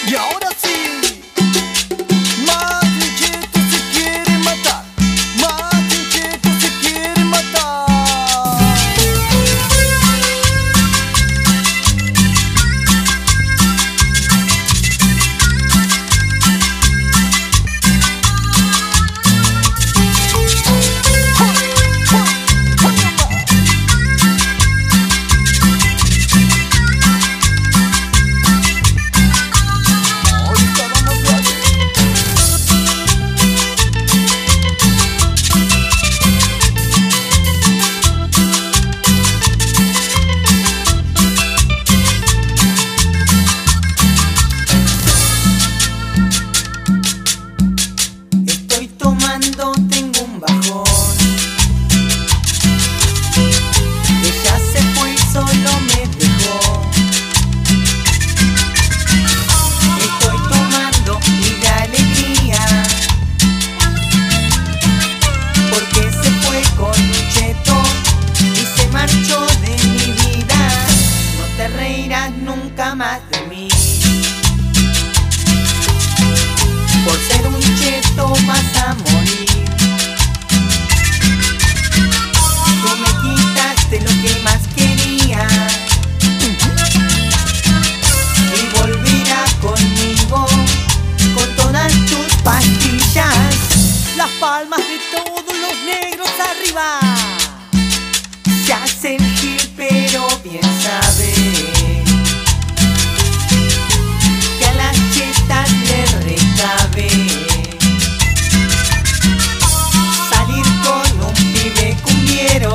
Y ahora sí, Martin Cheto se quiere matar. Martin Cheto se quiere matar. Tengo un bajón. Ella se fue y solo me dejó. Estoy tomando y de alegría, porque se fue con un cheto y se marchó de mi vida. No te reirás nunca más de mí. Por ser un cheto vas a morir. Tú me quitaste lo que más quería y volverás conmigo con todas tus pastillas. Las palmas de todos los negros arriba. Se hace el gil pero bien sabe que a las chetas le recabe salir con un pibe cumbiero.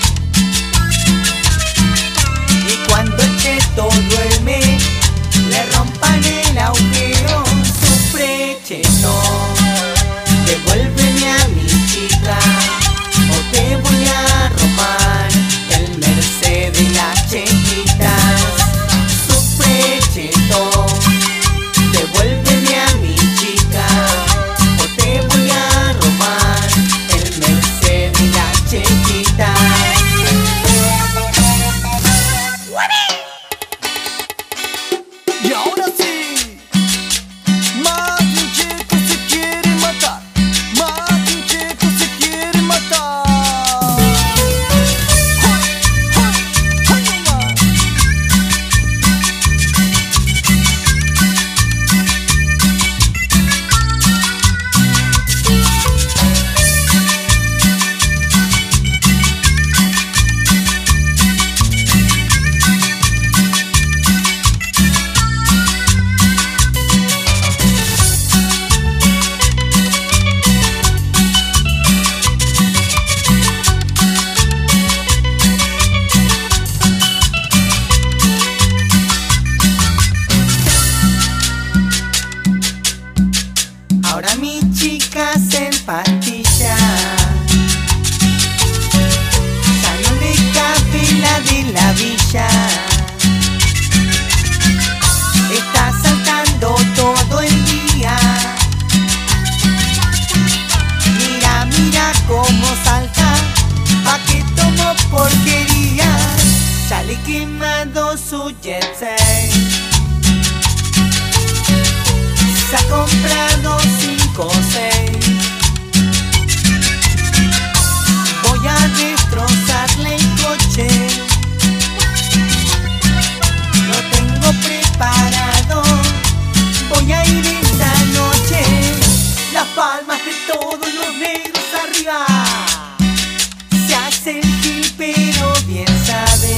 Y cuando el cheto duerme le rompan el agujero. Sufre, cheto, devuélveme a mi chica o te voy a robar el Mercedes y las chequitas. Sufre, cheto, devuélveme a mi chica o te voy a robar el Mercedes y las chequitas. Y ahora sí, Martin Cheto se quiere matar. Martin Cheto se quiere matar. Ahora mi chica se empastilla, ya no le cabe la de la villa. Está saltando todo el día. Mira, mira cómo salta, pa' que tomo porquería. Ya le he quemado su jet set. Se ha comprado 5 o 6. Voy a destrozarle el coche. Lo tengo preparado. Voy a ir esta noche. Las palmas de todos los negros arriba. Se hace el gil pero bien sabe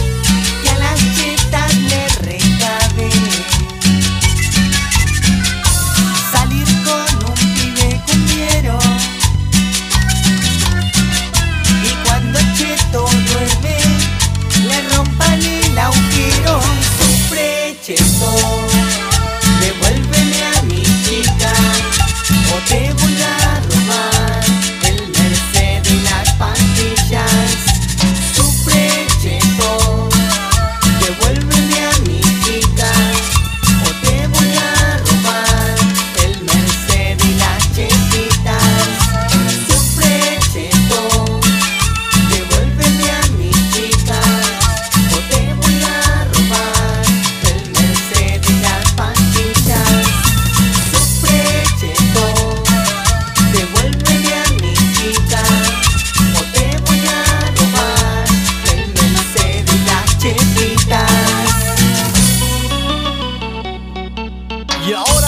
que a las chetas le recabe Y ahora